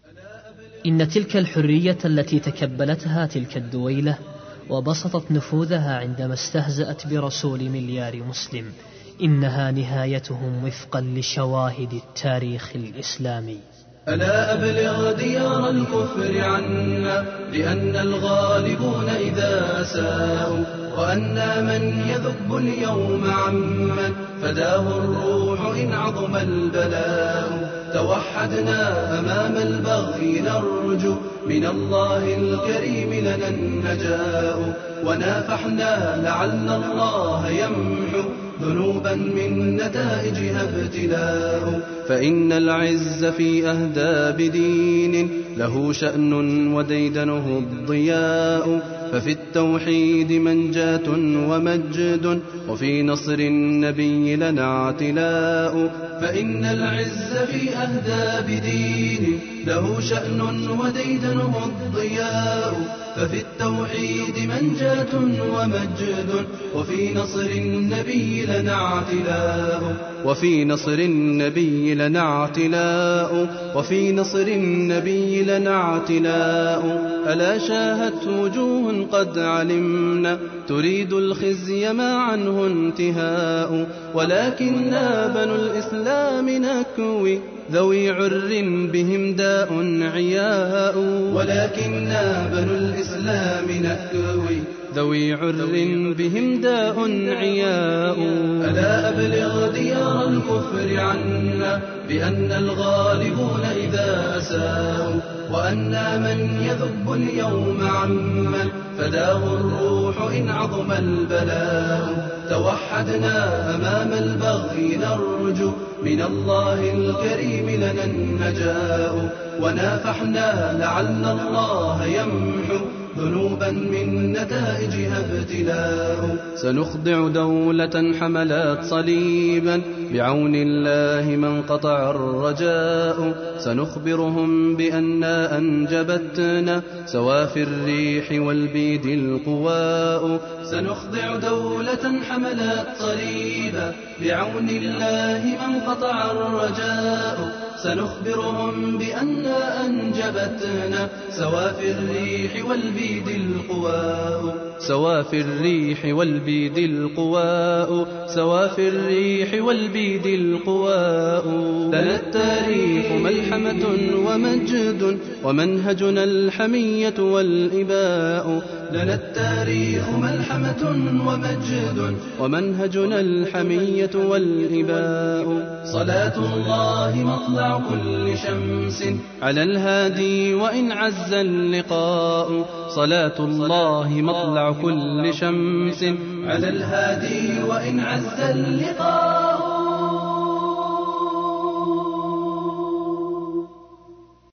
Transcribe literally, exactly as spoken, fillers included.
إن تلك الحرية التي تكبلتها تلك الدويلة وبسطت نفوذها عندما استهزأت برسول مليار مسلم، إنها نهايتهم وفقا لشواهد التاريخ الإسلامي. ألا أبلغ ديار الكفر عنا لأن الغالبون إذا أساءوا، وأنا من يذب اليوم عمن فداه الروح إن عظم البلاء. توحدنا أمام البغي نرجو من الله الكريم لنا النجاء، ونافحنا لعل الله يمحو ذنوبا من نتائجها ابتلاء. فإن العز في أهداب دين له شأن وديدنه الضياء، ففي التوحيد منجاة ومجد وفي نصر النبي لنا اعتلاء. فإن العز في أهداب دين له شأن وديدنه الضياء، ففي التوحيد منجاة ومجد وفي نصر النبي لنا اعتلاء. وفي نصر النبي لنا اعتلاء. وفي نصر النبي لنا اعتلاء. ألا شاهت وجوه قد علمنا تريد الخزي ما عنه انتهاء، ولكننا بنو الإسلام نكوي ذوي عر بهم داء عياء. ولكننا بنو الإسلام نكوي ذوي عر بهم داء عياء. ألا أبلغ ديار الكفر عنا بأن الغالبون إذا أساءوا، وأنا من يذب اليوم عمن فداه الروح إن عظم البلاء. توحدنا أمام البغي نرجو من الله الكريم لنا النجاء، ونافحنا لعل الله يمحو ذنوبا من نتائجها ابتلاء. سنخضع دولة حملات صليبا بعون الله من قطع الرجاء، سنخبرهم بأننا أنجبتنا سوافي الريح والبيد القواء. سنخضع دولة حملات صليبا بعون الله من قطع الرجاء، سنخبرهم بأننا أنجبتنا سوافي الريح والبيد القواء. سوافي الريح والبيد القواء. سوافي الريح والبيد القواء. لنا التاريخ ملحمة ومجد ومنهجنا الحمية والإباء. لنا التاريخ ملحمة ومجد ومنهجنا الحمية والإباء. صلاة الله مطلع كل شمس على الهادي وإن عز اللقاء. صلاة الله مطلع كل شمس على الهادي وإن عز اللقاء.